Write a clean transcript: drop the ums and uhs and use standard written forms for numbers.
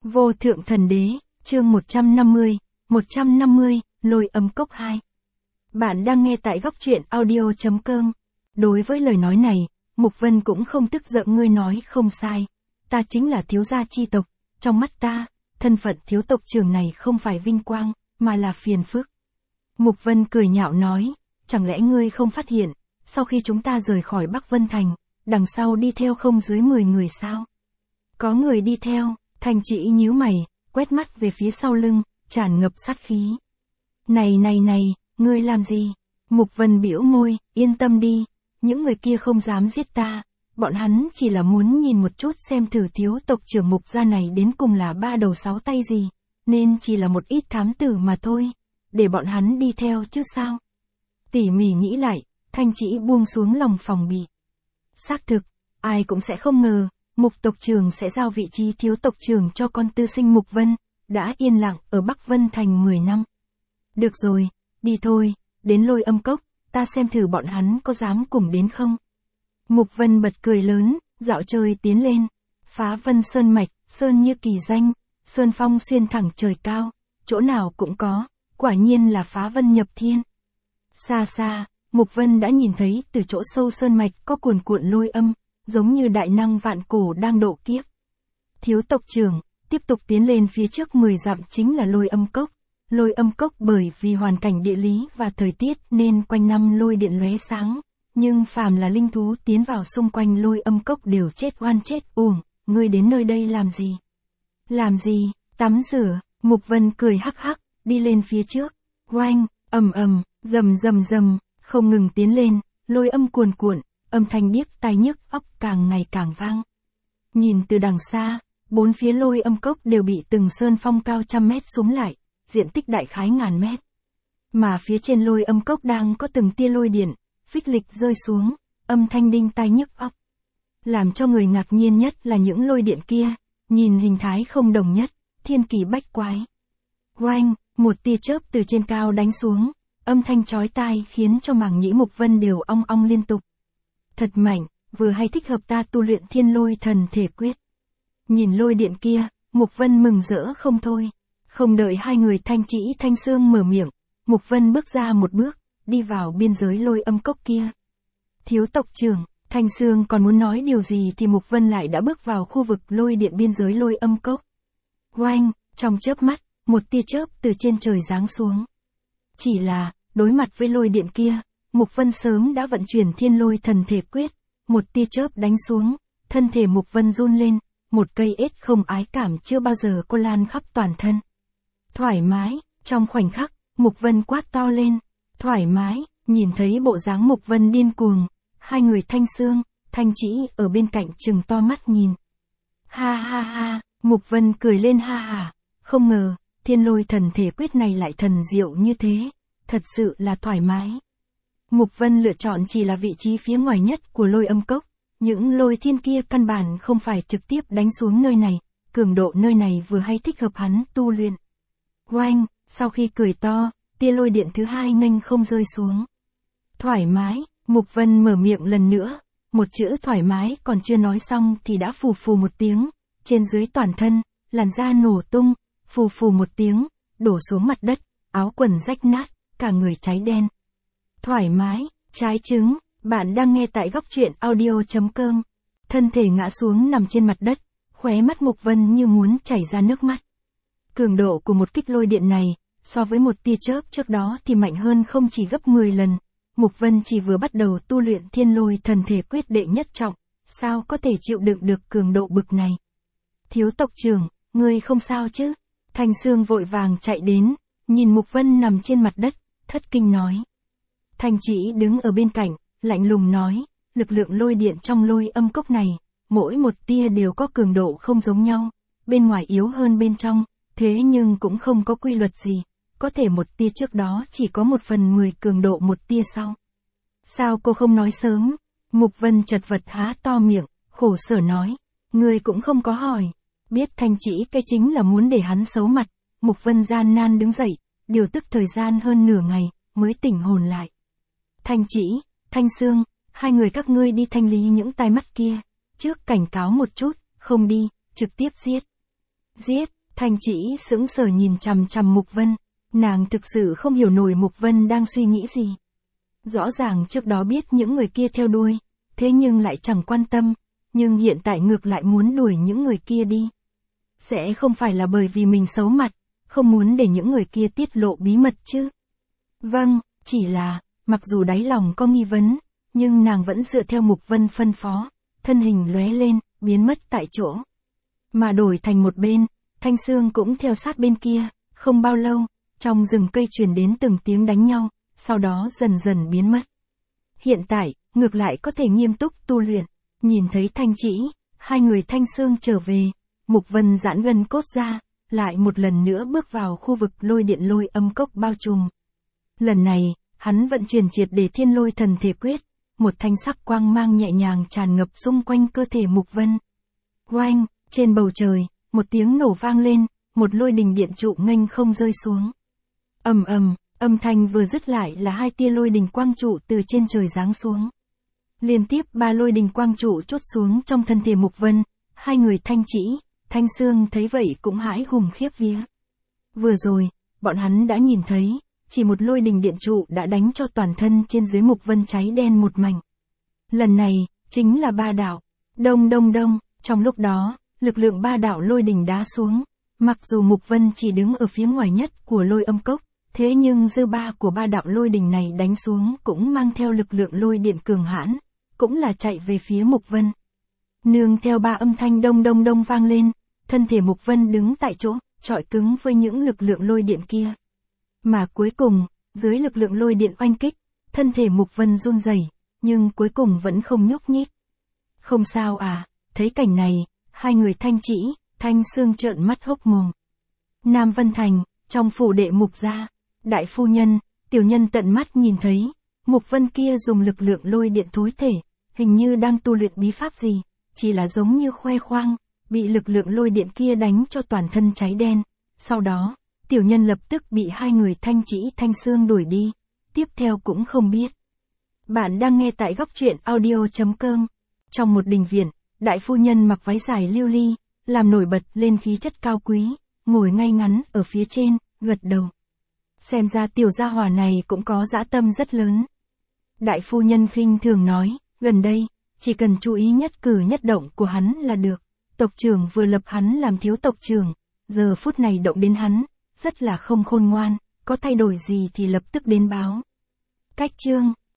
Vô thượng thần đế, chương 150, lôi âm cốc 2. Bạn đang nghe tại góc truyện audio.com. Đối với lời nói này, Mục Vân cũng không tức giận, ngươi nói không sai. Ta chính là thiếu gia chi tộc, trong mắt ta, thân phận thiếu tộc trưởng này không phải vinh quang, mà là phiền phức. Mục Vân cười nhạo nói, chẳng lẽ ngươi không phát hiện, sau khi chúng ta rời khỏi Bắc Vân Thành, đằng sau đi theo không dưới 10 người sao? Có người đi theo. Thành Chỉ nhíu mày, quét mắt về phía sau lưng, tràn ngập sát khí. Này, ngươi làm gì? Mục Vân bĩu môi, yên tâm đi, những người kia không dám giết ta, bọn hắn chỉ là muốn nhìn một chút xem thử thiếu tộc trưởng Mục gia này đến cùng là ba đầu sáu tay gì, nên chỉ là một ít thám tử mà thôi, để bọn hắn đi theo chứ sao? Tỉ mỉ nghĩ lại, Thanh Chỉ buông xuống lòng phòng bị. Xác thực, ai cũng sẽ không ngờ, Mục tộc trưởng sẽ giao vị trí thiếu tộc trưởng cho con tư sinh Mục Vân, đã yên lặng ở Bắc Vân Thành 10 năm. Được rồi, đi thôi, đến lôi âm cốc, ta xem thử bọn hắn có dám cùng đến không. Mục Vân bật cười lớn, dạo chơi tiến lên, phá vân sơn mạch, sơn như kỳ danh, sơn phong xuyên thẳng trời cao, chỗ nào cũng có, quả nhiên là phá vân nhập thiên. Xa xa, Mục Vân đã nhìn thấy từ chỗ sâu sơn mạch có cuồn cuộn lôi âm, giống như đại năng vạn cổ đang độ kiếp. Thiếu tộc trưởng, tiếp tục tiến lên phía trước 10 dặm chính là lôi âm cốc. Lôi âm cốc bởi vì hoàn cảnh địa lý và thời tiết nên quanh năm lôi điện lóe sáng, nhưng phàm là linh thú tiến vào xung quanh lôi âm cốc đều chết oan chết uổng. Ngươi đến nơi đây làm gì? Làm gì? Tắm rửa. Mục Vân cười hắc hắc, đi lên phía trước. Oanh, ầm, rầm, không ngừng tiến lên, lôi âm cuồn cuộn, âm thanh điếc tai nhức óc càng ngày càng vang. Nhìn từ đằng xa, bốn phía lôi âm cốc đều bị từng sơn phong cao trăm mét xuống lại, diện tích đại khái ngàn mét. Mà phía trên lôi âm cốc đang có từng tia lôi điện, phích lịch rơi xuống, âm thanh đinh tai nhức óc. Làm cho người ngạc nhiên nhất là những lôi điện kia, nhìn hình thái không đồng nhất, thiên kỳ bách quái. Oanh, một tia chớp từ trên cao đánh xuống, âm thanh chói tai khiến cho màng nhĩ Mục Vân đều ong ong liên tục. Thật mạnh, vừa hay thích hợp ta tu luyện thiên lôi thần thể quyết. Nhìn lôi điện kia, Mục Vân mừng rỡ không thôi. Không đợi hai người Thanh Chỉ Thanh Sương mở miệng, Mục Vân bước ra một bước, đi vào biên giới lôi âm cốc kia. Thiếu tộc trưởng, Thanh Sương còn muốn nói điều gì thì Mục Vân lại đã bước vào khu vực lôi điện biên giới lôi âm cốc. Oanh, trong chớp mắt, một tia chớp từ trên trời giáng xuống. Chỉ là, đối mặt với lôi điện kia, Mục Vân sớm đã vận chuyển thiên lôi thần thể quyết, một tia chớp đánh xuống, thân thể Mục Vân run lên, một cây ết không ái cảm chưa bao giờ cô lan khắp toàn thân. Thoải mái, trong khoảnh khắc, Mục Vân quát to lên, thoải mái, nhìn thấy bộ dáng Mục Vân điên cuồng, hai người Thanh Sương, Thanh Chỉ ở bên cạnh trừng to mắt nhìn. Ha, Mục Vân cười lên ha ha, không ngờ, thiên lôi thần thể quyết này lại thần diệu như thế, thật sự là thoải mái. Mục Vân lựa chọn chỉ là vị trí phía ngoài nhất của lôi âm cốc, những lôi thiên kia căn bản không phải trực tiếp đánh xuống nơi này, cường độ nơi này vừa hay thích hợp hắn tu luyện. Oanh, sau khi cười to, tia lôi điện thứ hai nghênh không rơi xuống. Thoải mái, Mục Vân mở miệng lần nữa, một chữ thoải mái còn chưa nói xong thì đã phù phù một tiếng, trên dưới toàn thân, làn da nổ tung, phù phù một tiếng, đổ xuống mặt đất, áo quần rách nát, cả người cháy đen. Thoải mái, trái trứng, bạn đang nghe tại góc truyện audio.com. Thân thể ngã xuống nằm trên mặt đất, khóe mắt Mục Vân như muốn chảy ra nước mắt. Cường độ của một kích lôi điện này, so với một tia chớp trước đó thì mạnh hơn không chỉ gấp 10 lần. Mục Vân chỉ vừa bắt đầu tu luyện thiên lôi thần thể quyết đệ nhất trọng, sao có thể chịu đựng được cường độ bực này. Thiếu tộc trưởng, ngươi không sao chứ? Thanh Sương vội vàng chạy đến, nhìn Mục Vân nằm trên mặt đất, thất kinh nói. Thanh Chỉ đứng ở bên cạnh, lạnh lùng nói, lực lượng lôi điện trong lôi âm cốc này, mỗi một tia đều có cường độ không giống nhau, bên ngoài yếu hơn bên trong, thế nhưng cũng không có quy luật gì, có thể một tia trước đó chỉ có 1/10 cường độ một tia sau. Sao cô không nói sớm? Mục Vân chật vật há to miệng, khổ sở nói, người cũng không có hỏi. Biết Thanh Chỉ cái chính là muốn để hắn xấu mặt, Mục Vân gian nan đứng dậy, điều tức thời gian hơn nửa ngày, mới tỉnh hồn lại. Thanh Chỉ, Thanh Sương, hai người các ngươi đi thanh lý những tai mắt kia, trước cảnh cáo một chút, không đi, trực tiếp giết. Giết, Thanh Chỉ sững sờ nhìn chằm chằm Mục Vân, nàng thực sự không hiểu nổi Mục Vân đang suy nghĩ gì. Rõ ràng trước đó biết những người kia theo đuôi, thế nhưng lại chẳng quan tâm, nhưng hiện tại ngược lại muốn đuổi những người kia đi. Sẽ không phải là bởi vì mình xấu mặt, không muốn để những người kia tiết lộ bí mật chứ? Vâng, chỉ là, mặc dù đáy lòng có nghi vấn, nhưng nàng vẫn dựa theo Mục Vân phân phó, thân hình lóe lên, biến mất tại chỗ. Mà đổi thành một bên, Thanh Sương cũng theo sát bên kia, không bao lâu, trong rừng cây truyền đến từng tiếng đánh nhau, sau đó dần dần biến mất. Hiện tại, ngược lại có thể nghiêm túc tu luyện, nhìn thấy Thanh Chỉ, hai người Thanh Sương trở về, Mục Vân giãn gân cốt ra, lại một lần nữa bước vào khu vực lôi điện lôi âm cốc bao trùm. Lần này, hắn vận chuyển triệt để thiên lôi thần thể quyết, một thanh sắc quang mang nhẹ nhàng tràn ngập xung quanh cơ thể Mục Vân. Oanh, trên bầu trời, một tiếng nổ vang lên, một lôi đình điện trụ nghênh không rơi xuống. Ầm ầm, âm thanh vừa dứt lại là hai tia lôi đình quang trụ từ trên trời giáng xuống. Liên tiếp ba lôi đình quang trụ chốt xuống trong thân thể Mục Vân, hai người Thanh Chỉ, Thanh Sương thấy vậy cũng hãi hùng khiếp vía. Vừa rồi, bọn hắn đã nhìn thấy, chỉ một lôi đình điện trụ đã đánh cho toàn thân trên dưới Mục Vân cháy đen một mảnh. Lần này, chính là ba đạo. Đông đông đông, trong lúc đó, lực lượng ba đạo lôi đình đá xuống. Mặc dù Mục Vân chỉ đứng ở phía ngoài nhất của lôi âm cốc, thế nhưng dư ba của ba đạo lôi đình này đánh xuống cũng mang theo lực lượng lôi điện cường hãn, cũng là chạy về phía Mục Vân. Nương theo ba âm thanh đông đông đông vang lên, thân thể Mục Vân đứng tại chỗ, chọi cứng với những lực lượng lôi điện kia. Mà cuối cùng, dưới lực lượng lôi điện oanh kích, thân thể Mục Vân run rẩy, nhưng cuối cùng vẫn không nhúc nhích. Không sao à, thấy cảnh này, hai người Thanh Chỉ, Thanh Sương trợn mắt hốc mồm. Nam Vân Thành, trong phủ đệ Mục gia, đại phu nhân, tiểu nhân tận mắt nhìn thấy, Mục Vân kia dùng lực lượng lôi điện thối thể, hình như đang tu luyện bí pháp gì, chỉ là giống như khoe khoang, bị lực lượng lôi điện kia đánh cho toàn thân cháy đen. Sau đó, tiểu nhân lập tức bị hai người Thanh Chỉ Thanh Sương đuổi đi, tiếp theo cũng không biết. Bạn đang nghe tại góc truyện audio.com. Trong một đình viện, đại phu nhân mặc váy dài lưu ly, làm nổi bật lên khí chất cao quý, ngồi ngay ngắn ở phía trên, gật đầu. Xem ra tiểu gia hỏa này cũng có dã tâm rất lớn. Đại phu nhân khinh thường nói, gần đây, chỉ cần chú ý nhất cử nhất động của hắn là được. Tộc trưởng vừa lập hắn làm thiếu tộc trưởng, giờ phút này động đến hắn, rất là không khôn ngoan, có thay đổi gì thì lập tức đến báo. Cách chương